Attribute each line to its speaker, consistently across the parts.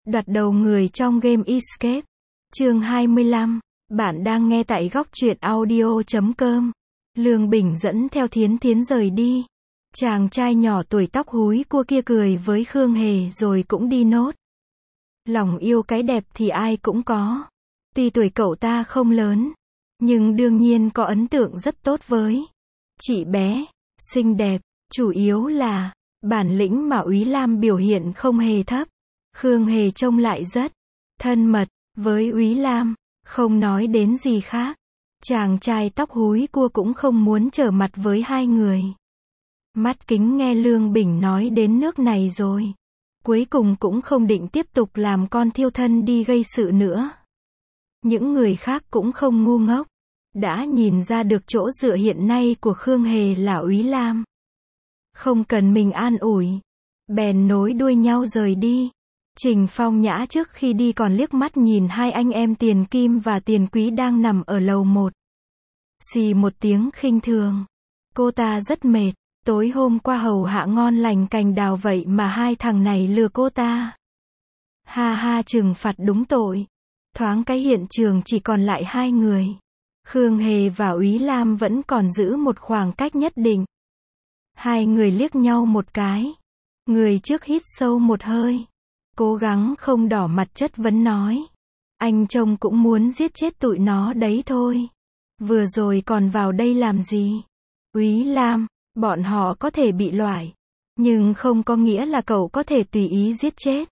Speaker 1: Đoạt đầu người trong game Escape. Chương 25. Bạn đang nghe tại góc truyện audio.com. Lương Bình dẫn theo Thiến Thiến rời đi. Chàng trai nhỏ tuổi tóc húi cua kia cười với Khương Hề rồi cũng đi nốt. Lòng yêu cái đẹp thì ai cũng có. Tuy tuổi cậu ta không lớn, nhưng đương nhiên có ấn tượng rất tốt với chị bé, xinh đẹp, chủ yếu là bản lĩnh mà Úy Lam biểu hiện không hề thấp. Khương Hề trông lại rất thân mật với Úy Lam, không nói đến gì khác. Chàng trai tóc húi cua cũng không muốn trở mặt với hai người. Mắt kính nghe Lương Bình nói đến nước này rồi. Cuối cùng cũng không định tiếp tục làm con thiêu thân đi gây sự nữa. Những người khác cũng không ngu ngốc. Đã nhìn ra được chỗ dựa hiện nay của Khương Hề là Úy Lam. Không cần mình an ủi. Bèn nối đuôi nhau rời đi. Trình Phong Nhã trước khi đi còn liếc mắt nhìn hai anh em Tiền Kim và Tiền Quý đang nằm ở lầu 1. Xì một tiếng khinh thường. Cô ta rất mệt. Tối hôm qua hầu hạ ngon lành cành đào vậy mà hai thằng này lừa cô ta. Ha ha, trừng phạt đúng tội. Thoáng cái hiện trường chỉ còn lại hai người. Khương Hề và Úy Lam vẫn còn giữ một khoảng cách nhất định. Hai người liếc nhau một cái. Người trước hít sâu một hơi. Cố gắng không đỏ mặt chất vấn nói. Anh trông cũng muốn giết chết tụi nó đấy thôi. Vừa rồi còn vào đây làm gì? Úy Lam, bọn họ có thể bị loại. Nhưng không có nghĩa là cậu có thể tùy ý giết chết.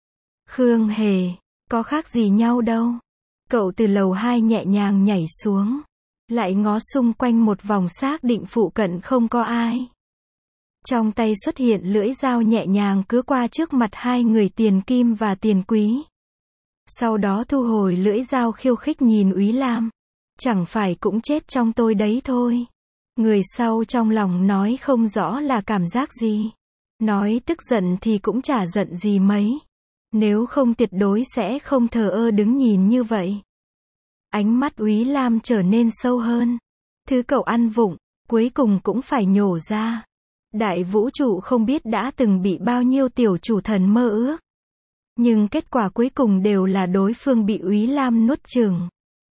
Speaker 1: Khương Hề, có khác gì nhau đâu. Cậu từ lầu 2 nhẹ nhàng nhảy xuống. Lại ngó xung quanh một vòng xác định phụ cận không có ai. Trong tay xuất hiện lưỡi dao nhẹ nhàng cứa qua trước mặt hai người Tiền Kim và Tiền Quý. Sau đó thu hồi lưỡi dao khiêu khích nhìn Úy Lam. Chẳng phải cũng chết trong tôi đấy thôi. Người sau trong lòng nói không rõ là cảm giác gì. Nói tức giận thì cũng chả giận gì mấy. Nếu không tuyệt đối sẽ không thờ ơ đứng nhìn như vậy. Ánh mắt Úy Lam trở nên sâu hơn. Thứ cậu ăn vụng, cuối cùng cũng phải nhổ ra. Đại vũ trụ không biết đã từng bị bao nhiêu tiểu chủ thần mơ ước. Nhưng kết quả cuối cùng đều là đối phương bị Úy Lam nuốt chửng.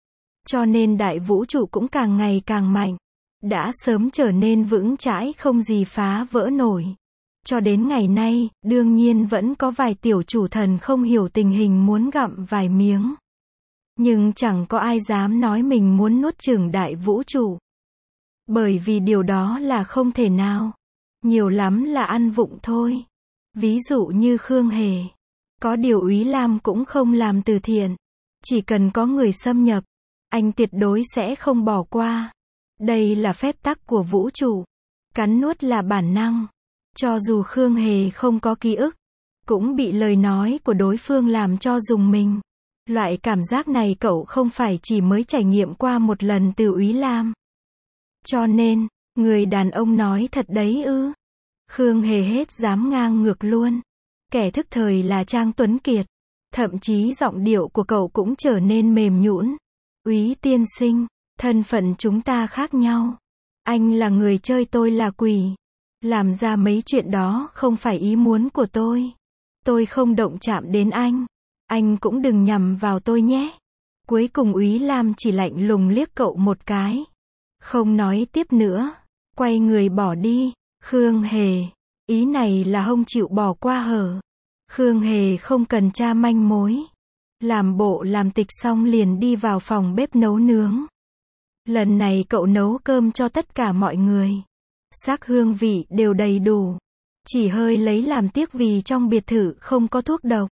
Speaker 1: Cho nên đại vũ trụ cũng càng ngày càng mạnh. Đã sớm trở nên vững chãi không gì phá vỡ nổi. Cho đến ngày nay, đương nhiên vẫn có vài tiểu chủ thần không hiểu tình hình muốn gặm vài miếng. Nhưng chẳng có ai dám nói mình muốn nuốt chửng đại vũ trụ. Bởi vì điều đó là không thể nào. Nhiều lắm là ăn vụng thôi. Ví dụ như Khương Hề. Có điều Úy Lam cũng không làm từ thiện. Chỉ cần có người xâm nhập, anh tuyệt đối sẽ không bỏ qua. Đây là phép tắc của vũ trụ. Cắn nuốt là bản năng. Cho dù Khương Hề không có ký ức, cũng bị lời nói của đối phương làm cho rùng mình. Loại cảm giác này cậu không phải chỉ mới trải nghiệm qua một lần từ Úy Lam. Cho nên, người đàn ông nói thật đấy ư. Khương Hề hết dám ngang ngược luôn. Kẻ thức thời là Trang Tuấn Kiệt. Thậm chí giọng điệu của cậu cũng trở nên mềm nhũn. Úy tiên sinh, thân phận chúng ta khác nhau. Anh là người chơi, tôi là quỷ. Làm ra mấy chuyện đó không phải ý muốn của tôi. Tôi không động chạm đến anh. Anh cũng đừng nhầm vào tôi nhé. Cuối cùng Úy Lam chỉ lạnh lùng liếc cậu một cái. Không nói tiếp nữa. Quay người bỏ đi. Khương Hề. Ý này là không chịu bỏ qua hở. Khương Hề không cần tra manh mối. Làm bộ làm tịch xong liền đi vào phòng bếp nấu nướng. Lần này cậu nấu cơm cho tất cả mọi người. Sắc hương vị đều đầy đủ. Chỉ hơi lấy làm tiếc vì trong biệt thự không có thuốc độc.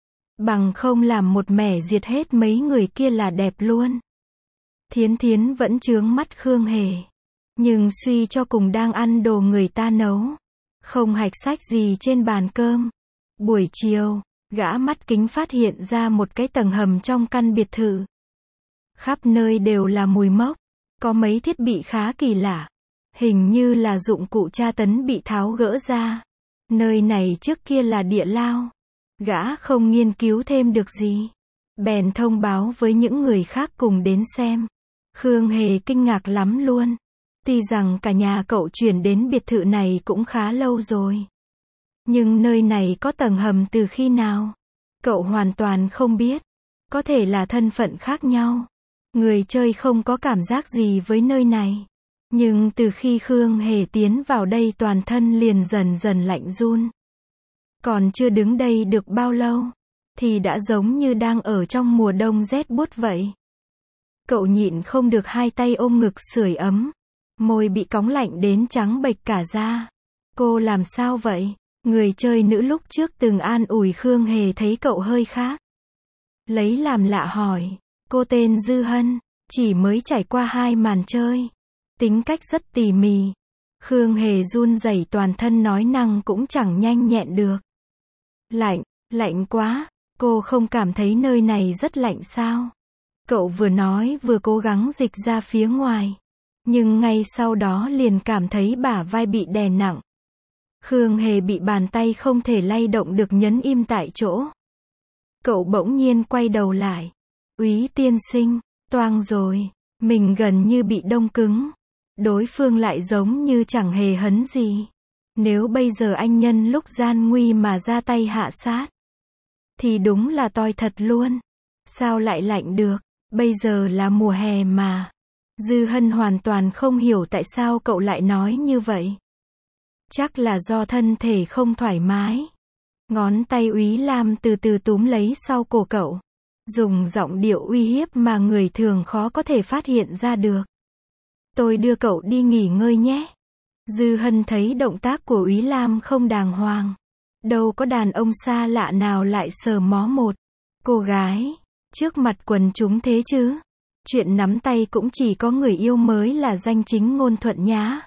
Speaker 1: Bằng không làm một mẻ diệt hết mấy người kia là đẹp luôn. Thiến Thiến vẫn chướng mắt Khương Hề. Nhưng suy cho cùng đang ăn đồ người ta nấu. Không hạch sách gì trên bàn cơm. Buổi chiều, gã mắt kính phát hiện ra một cái tầng hầm trong căn biệt thự. Khắp nơi đều là mùi mốc. Có mấy thiết bị khá kỳ lạ. Hình như là dụng cụ tra tấn bị tháo gỡ ra. Nơi này trước kia là địa lao. Gã không nghiên cứu thêm được gì. Bèn thông báo với những người khác cùng đến xem. Khương Hề kinh ngạc lắm luôn. Tuy rằng cả nhà cậu chuyển đến biệt thự này cũng khá lâu rồi. Nhưng nơi này có tầng hầm từ khi nào? Cậu hoàn toàn không biết. Có thể là thân phận khác nhau. Người chơi không có cảm giác gì với nơi này. Nhưng từ khi Khương Hề tiến vào đây toàn thân liền dần dần lạnh run. Còn chưa đứng đây được bao lâu, thì đã giống như đang ở trong mùa đông rét buốt vậy. Cậu nhịn không được hai tay ôm ngực sưởi ấm. Môi bị cóng lạnh đến trắng bệch cả da. Cô làm sao vậy? Người chơi nữ lúc trước từng an ủi Khương Hề thấy cậu hơi khác. Lấy làm lạ hỏi. Cô tên Dư Hân, chỉ mới trải qua 2 màn chơi. Tính cách rất tỉ mỉ. Khương Hề run rẩy toàn thân nói năng cũng chẳng nhanh nhẹn được. Lạnh, lạnh quá, cô không cảm thấy nơi này rất lạnh sao? Cậu vừa nói vừa cố gắng dịch ra phía ngoài. Nhưng ngay sau đó liền cảm thấy bả vai bị đè nặng. Khương Hề bị bàn tay không thể lay động được nhấn im tại chỗ. Cậu bỗng nhiên quay đầu lại. Úy tiên sinh, toang rồi, mình gần như bị đông cứng. Đối phương lại giống như chẳng hề hấn gì. Nếu bây giờ anh nhân lúc gian nguy mà ra tay hạ sát, thì đúng là toi thật luôn. Sao lại lạnh được, bây giờ là mùa hè mà. Dư Hân hoàn toàn không hiểu tại sao cậu lại nói như vậy. Chắc là do thân thể không thoải mái. Ngón tay Úy Lam từ từ túm lấy sau cổ cậu. Dùng giọng điệu uy hiếp mà người thường khó có thể phát hiện ra được. Tôi đưa cậu đi nghỉ ngơi nhé. Dư Hân thấy động tác của Úy Lam không đàng hoàng. Đâu có đàn ông xa lạ nào lại sờ mó một cô gái trước mặt quần chúng thế chứ. Chuyện nắm tay cũng chỉ có người yêu mới là danh chính ngôn thuận nhá.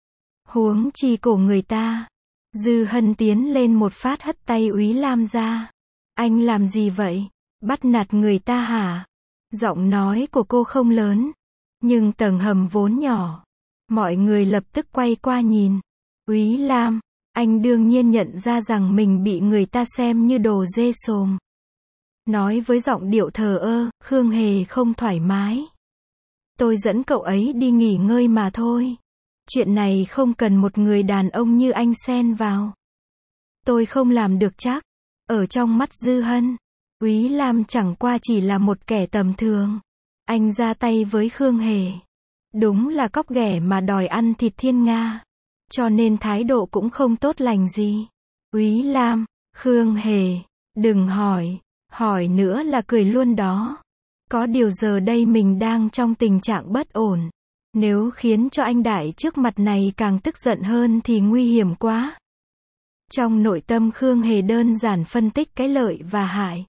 Speaker 1: Huống chi cổ người ta. Dư Hân tiến lên một phát hất tay Úy Lam ra. Anh làm gì vậy? Bắt nạt người ta hả? Giọng nói của cô không lớn, nhưng tầng hầm vốn nhỏ. Mọi người lập tức quay qua nhìn. Úy Lam, anh đương nhiên nhận ra rằng mình bị người ta xem như đồ dê xồm. Nói với giọng điệu thờ ơ, Khương Hề không thoải mái. Tôi dẫn cậu ấy đi nghỉ ngơi mà thôi. Chuyện này không cần một người đàn ông như anh xen vào. Tôi không làm được chắc. Ở trong mắt Dư Hân, Úy Lam chẳng qua chỉ là một kẻ tầm thường. Anh ra tay với Khương Hề. Đúng là cóc ghẻ mà đòi ăn thịt thiên nga. Cho nên thái độ cũng không tốt lành gì. Úy Lam, Khương Hề, đừng hỏi. Hỏi nữa là cười luôn đó. Có điều giờ đây mình đang trong tình trạng bất ổn. Nếu khiến cho anh đại trước mặt này càng tức giận hơn thì nguy hiểm quá. Trong nội tâm Khương Hề đơn giản phân tích cái lợi và hại.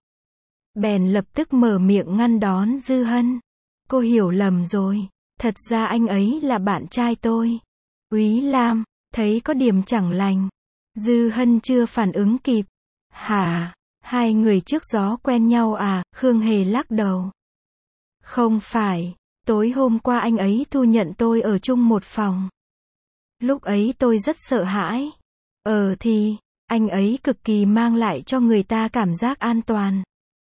Speaker 1: Bèn lập tức mở miệng ngăn đón Dư Hân. Cô hiểu lầm rồi. Thật ra anh ấy là bạn trai tôi. Úy Lam, thấy có điểm chẳng lành. Dư Hân chưa phản ứng kịp. Hả? Hai người trước gió quen nhau à? Khương Hề lắc đầu. Không phải. Tối hôm qua anh ấy thu nhận tôi ở chung một phòng. Lúc ấy tôi rất sợ hãi. Thì, anh ấy cực kỳ mang lại cho người ta cảm giác an toàn.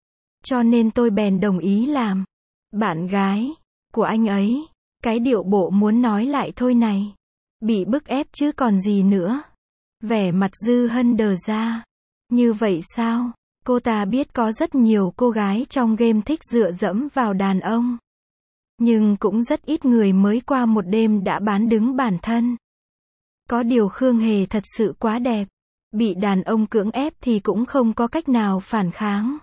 Speaker 1: Cho nên tôi bèn đồng ý làm bạn gái của anh ấy. Cái điệu bộ muốn nói lại thôi này. Bị bức ép chứ còn gì nữa. Vẻ mặt Dư Hân đờ ra. Như vậy sao? Cô ta biết có rất nhiều cô gái trong game thích dựa dẫm vào đàn ông. Nhưng cũng rất ít người mới qua một đêm đã bán đứng bản thân. Có điều Khương Hề thật sự quá đẹp. Bị đàn ông cưỡng ép thì cũng không có cách nào phản kháng.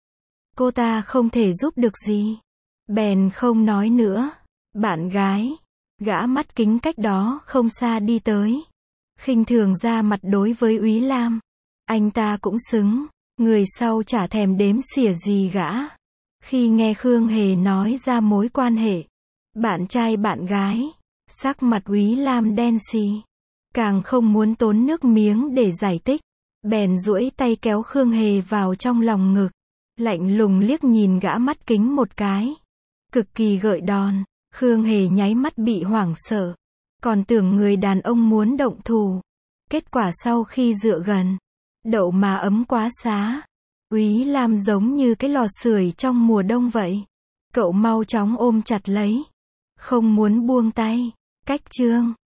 Speaker 1: Cô ta không thể giúp được gì. Bèn không nói nữa. Bạn gái. Gã mắt kính cách đó không xa đi tới. Khinh thường ra mặt đối với Úy Lam. Anh ta cũng xứng. Người sau chả thèm đếm xỉa gì gã. Khi nghe Khương Hề nói ra mối quan hệ bạn trai bạn gái, sắc mặt Úy Lam đen xì. Càng không muốn tốn nước miếng để giải thích. Bèn duỗi tay kéo Khương Hề vào trong lòng ngực. Lạnh lùng liếc nhìn gã mắt kính một cái. Cực kỳ gợi đòn. Khương Hề nháy mắt bị hoảng sợ. Còn tưởng người đàn ông muốn động thủ. Kết quả sau khi dựa gần, đậu mà ấm quá xá. Úy Lam giống như cái lò sưởi trong mùa đông vậy. Cậu mau chóng ôm chặt lấy. Không muốn buông tay. Cách chương